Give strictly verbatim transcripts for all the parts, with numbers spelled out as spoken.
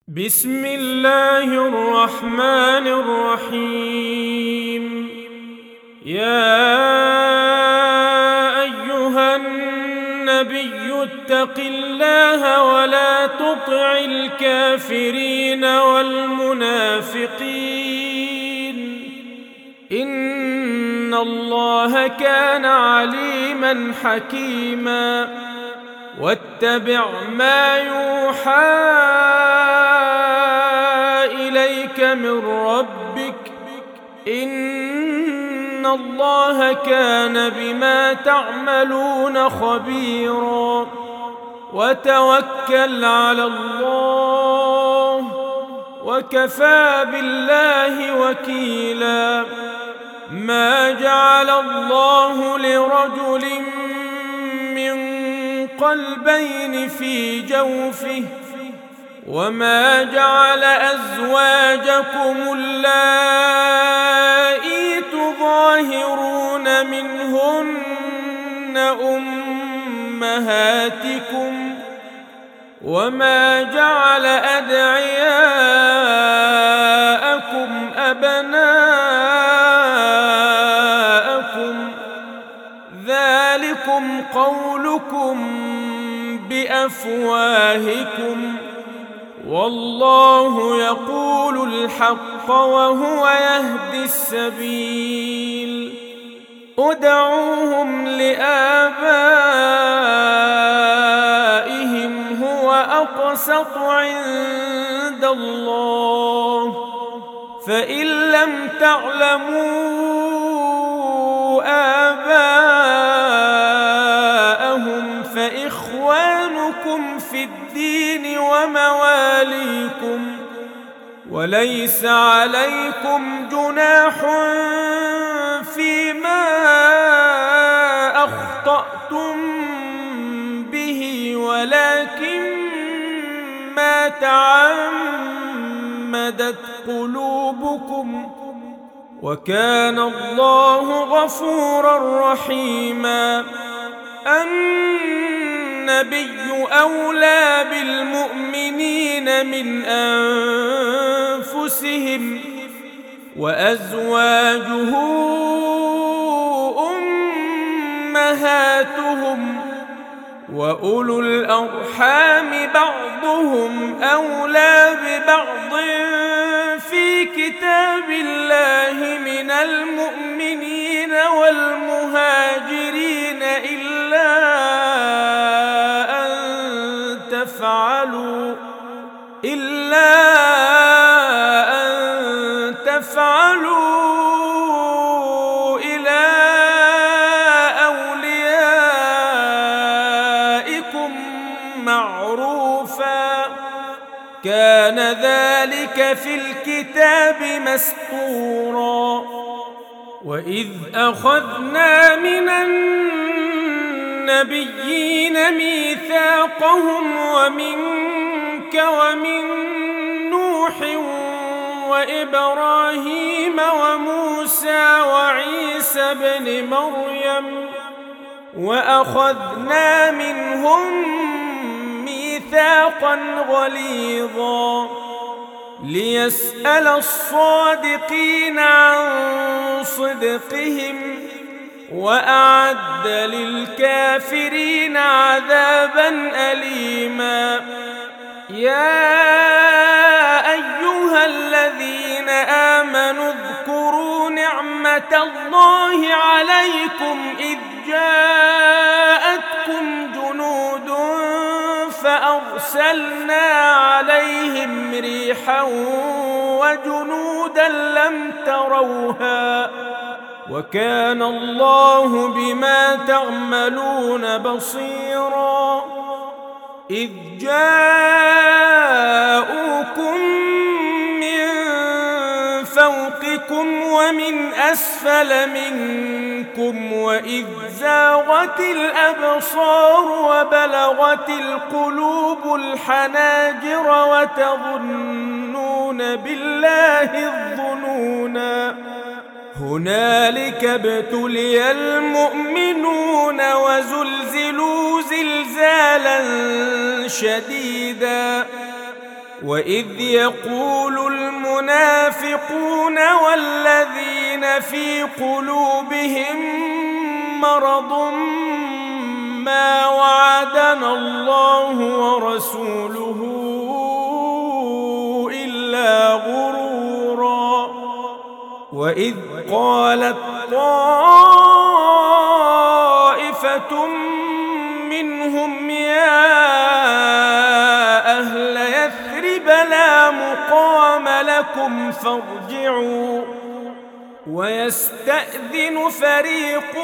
بسم الله الرحمن الرحيم. يا أيها النبي اتق الله ولا تطع الكافرين والمنافقين إن الله كان عليما حكيما. واتبع ما يوحى إليك من ربك إن الله كان بما تعملون خبيرا. وتوكل على الله وكفى بالله وكيلا. ما جعل الله لرجل من قلبين في جوفه وما جعل أزواجكم اللائي تظاهرون منهن أمهاتكم وما جعل أدعياءكم أبناءكم ذلكم قولكم بأفواهكم والله يقول الحق وهو يهدي السبيل. ادعوهم لآبائهم هو أقسط عند الله فإن لم تعلموا آباءهم فإخوانكم في الدين ومواليكم وليس عليكم جناح فيما أخطأتم به ولكن ما تعمدت قلوبكم وكان الله غفورا رحيما. النبي أولى بالمؤمنين من أنفسهم وأزواجه أمهاتهم وأولو الأرحام بعضهم أولى ببعض في كتاب الله من المؤمنين والمهاجرين إلا أن تفعلوا إلا أن تفعلوا إلى أوليائكم معروفا كان ذلك في الكتاب مسطورا. وإذ أخذنا من النبيين ميثاقهم ومنك ومن نوح وإبراهيم وموسى وعيسى بن مريم وأخذنا منهم ميثاقا غليظا ليسأل الصادقين عن صدقهم وأعد للكافرين عذابا أليما. يا أيها الذين آمنوا اذكروا نعمة الله عليكم إذ جاءتكم جنود فأرسلنا عليهم ريحا وجنودا لم تروها وكان الله بما تعملون بصيرا. إذ جاءوكم من فوقكم ومن أسفل منكم وإذ زاغت الأبصار وبلغت القلوب الحناجر وتظنون بالله الظنونا. هنالك ابتلي المؤمنون وزلزلوا زلزالا شديدا وإذ يقول المنافقون والذين في قلوبهم مرض ما وعدنا الله ورسوله إلا غرورا وإذ قالت طائفة منهم يا أهل يثرب لا مقام لكم فارجعوا ويستأذن فريق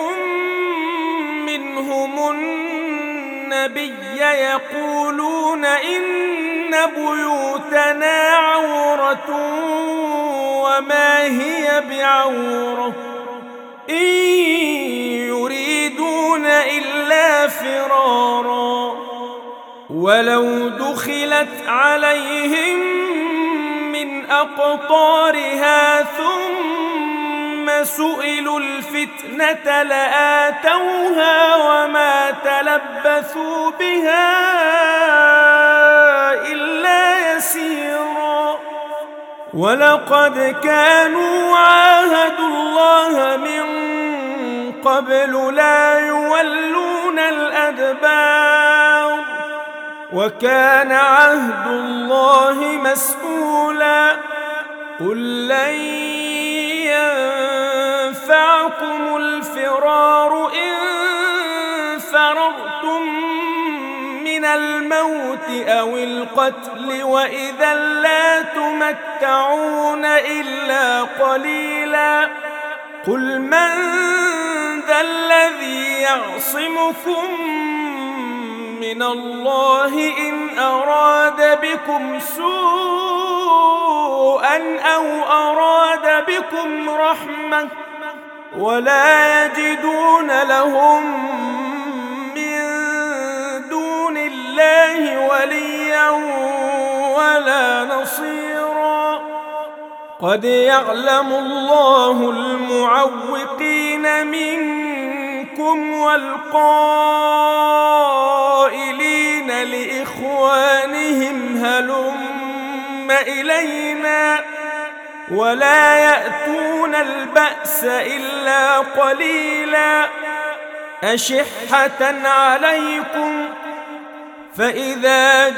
منهم النبي يقولون إن بيوتنا عورة وما هي بعورة إن يريدون إلا فرارا ولو دخلت عليهم من أقطارها ثم سئلوا الفتنة لآتوها وما تلبثوا بها إلا يسيرا ولقد كانوا عاهدوا الله من قبل لا يولون الأدبار وكان عهد الله مسؤولا قل لن ينفعكم الفرار إن فررتم من الموت أو القتل وإذا لا تمتعون إلا قليلا قل من ذا الذي يعصمكم من الله إن أراد بكم سوءا أو أراد بكم رحمة ولا يجدون لهم من دون الله وليا ولا نصيرا قد يعلم الله المعوقين منكم والقائلين لإخوانهم هلم إلينا ولا يأتون البأس إلا قليلا أشحة عليكم فإذا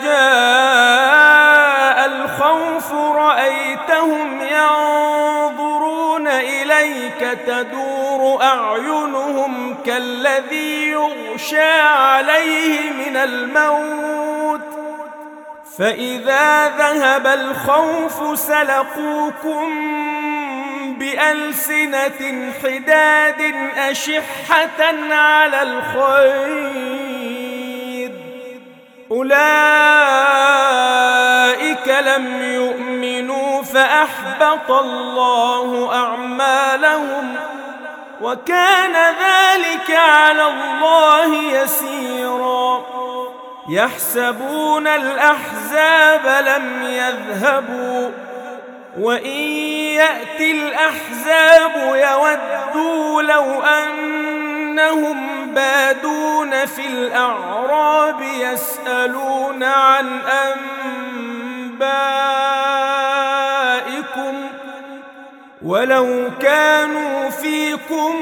جاء الخوف رأيتهم ينظرون إليك تدور أعينهم كالذي يغشى عليه من الموت فإذا ذهب الخوف سلقوكم بألسنة حداد أشحة على الخير أولئك لم يؤمنوا فأحبط الله أعمالهم وكان ذلك على الله يسيرا يحسبون الأحزاب لم يذهبوا وإن يأتي الأحزاب يودوا لو أنهم بادون في الأعراب يسألون عن أنبائكم ولو كانوا فيكم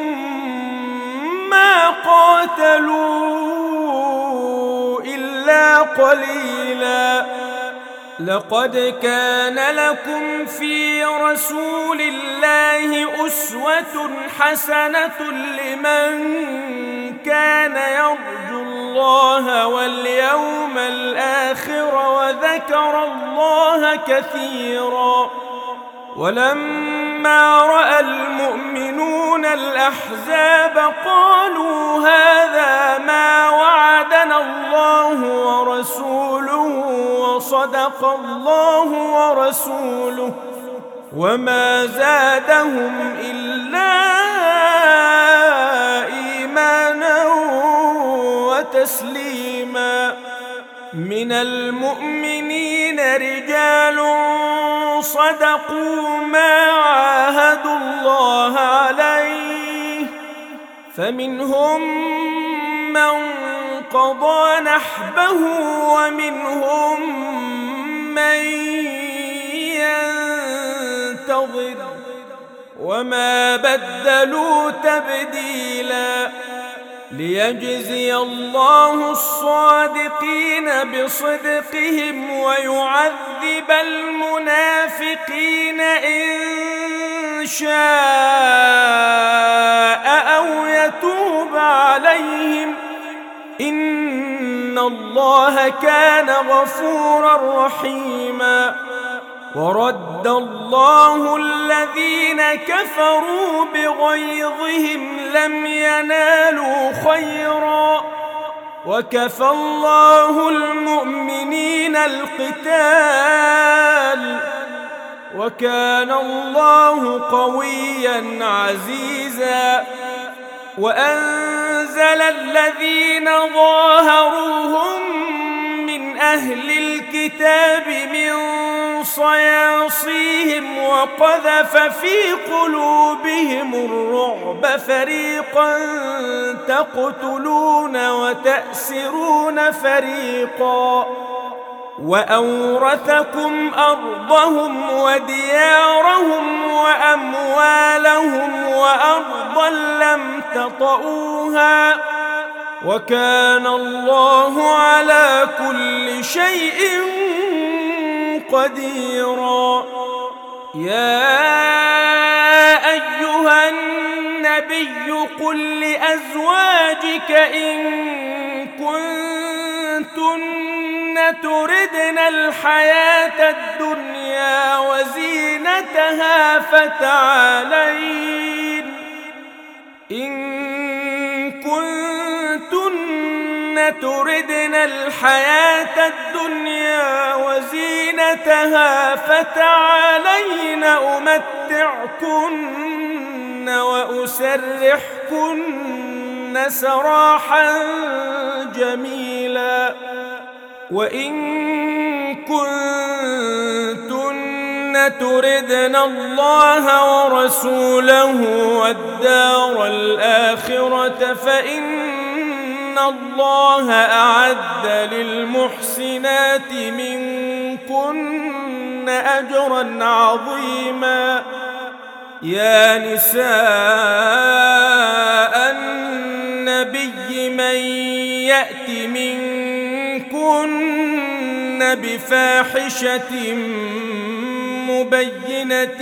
ما قاتلوا إلا قليلا لقد كان لكم في رسول الله أسوة حسنة لمن كان يرجو الله واليوم الآخر وذكر الله كثيرا ولما رأى المؤمنون الأحزاب قالوا هذا ما وعدنا الله ورسوله وصدق الله ورسوله وما زادهم إلا إيمانا وتسليما من المؤمنين رجال صدقوا ما عاهدوا الله عليه فمنهم من قضى نحبه ومنهم من وما بدلوا تبديلا ليجزي الله الصادقين بصدقهم ويعذب المنافقين إن شاء أو يتوب عليهم إن الله كان غفورا رحيما. ورد الله الذين كفروا بغيظهم لم ينالوا خيرا وكفى الله المؤمنين القتال وكان الله قويا عزيزا. وأنزل الذين ظاهروهم من أهل الكتاب من صياصيهم وقذف في قلوبهم الرعب فريقا تقتلون وتأسرون فريقا وأورثكم أرضهم وديارهم وأموالهم وأرضا لم تطئوها وكان الله على كل شيء قديرا. يا أيها النبي قل لأزواجك إن كنتن تردن الحياة الدنيا وزينتها فتعالين إن كنتن تردن الحياة الدنيا وزينتها فتعالين أمتعكن وأسرحكن سراحا جميلا. وإن كنتن تردن الله ورسوله والدار الآخرة فإن الله أعد للمحسنات منكن أجرا عظيما. يا نساء النبي من يأت منكن بفاحشة مبينة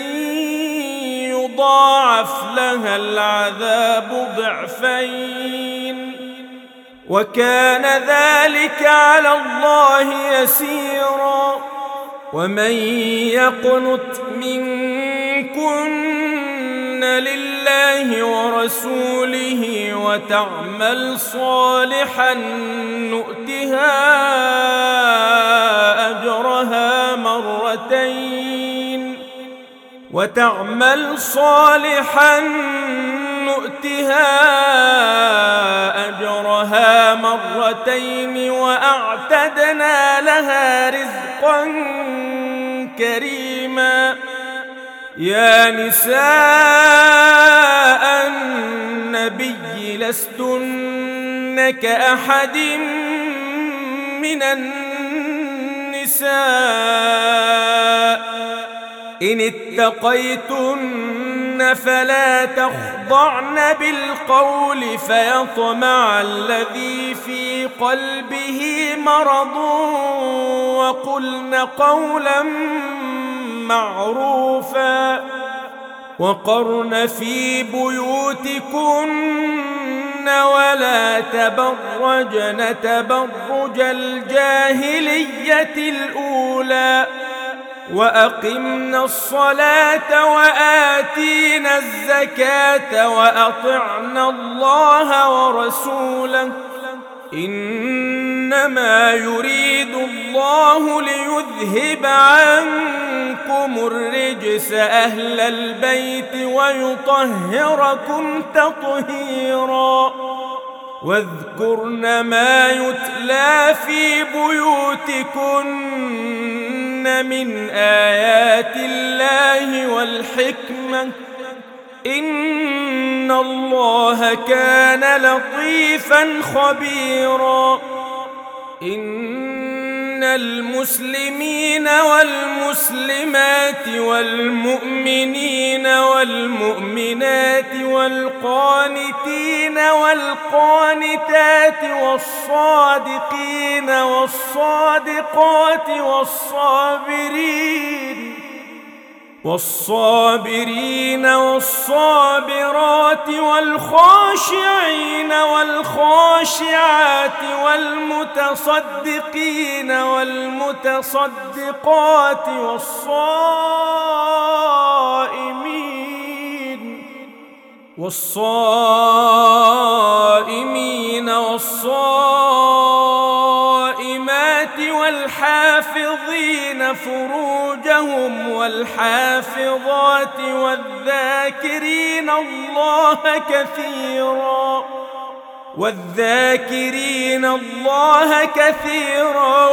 يضاعف لها العذاب ضعفين وكان ذلك على الله يسيرا. ومن يقنت منكن لله ورسوله وتعمل صالحا نؤتها أجرها مرتين وتعمل صالحا نؤتها أجرها مرتين وأعتدنا لها رزقا كريما. يا نساء النبي لستن كأحد من النساء إن اتقيتن فلا تخضعن بالقول فيطمع الذي في قلبه مرض وقلن قولا معروفا وقرن في بيوتكن ولا تبرجن تبرج الجاهلية الأولى وأقمنا الصلاة وآتينا الزكاة وأطعنا الله ورسوله إنما يريد الله ليذهب عنكم الرجس أهل البيت ويطهركم تطهيرا. واذكرن ما يتلى في بيوتكن من آيات الله والحكمة إن الله كان لطيفا خبيرا. إن المسلمين والمسلمات والمؤمنين والمؤمنات والقانتين والقانتات والصادقين والصادقات والصابرين والصابرين والصابرات والخاشعين والخاشعات والمتصدقين والمتصدقات والصائمين والصائمين والصائمات والحافظين فروجهم والحافظات والذاكرين الله كثيرا والذاكرين الله كثيرا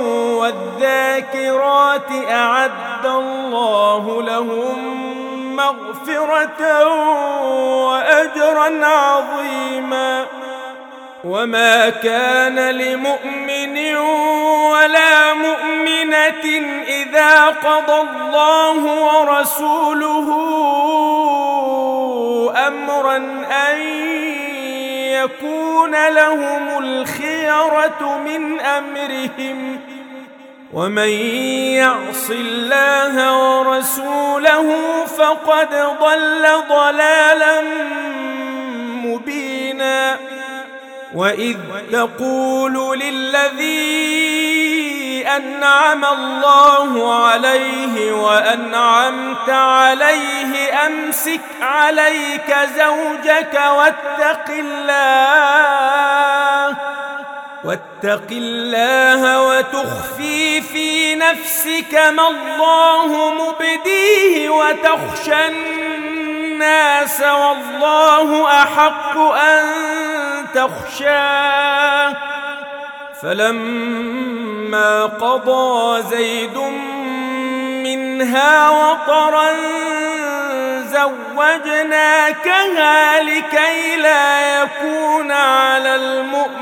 والذاكرات أعد الله لهم مغفرة وأجرا عظيما. وما كان لمؤمن ولا مؤمنة إذا قضى الله ورسوله أمرا أن يكون لهم الخيرة من أمرهم ومن يعص الله ورسوله فقد ضل ضلالا مبينا. وإذ تقول للذي أنعم الله عليه وأنعمت عليه أمسك عليك زوجك واتق الله واتق الله وتخفي في نفسك ما الله مبديه وتخشى الناس والله أحق أن تخشاه. فلما قضى زيد منها وطرا زوجناكها لكي لا يكون على المؤمنين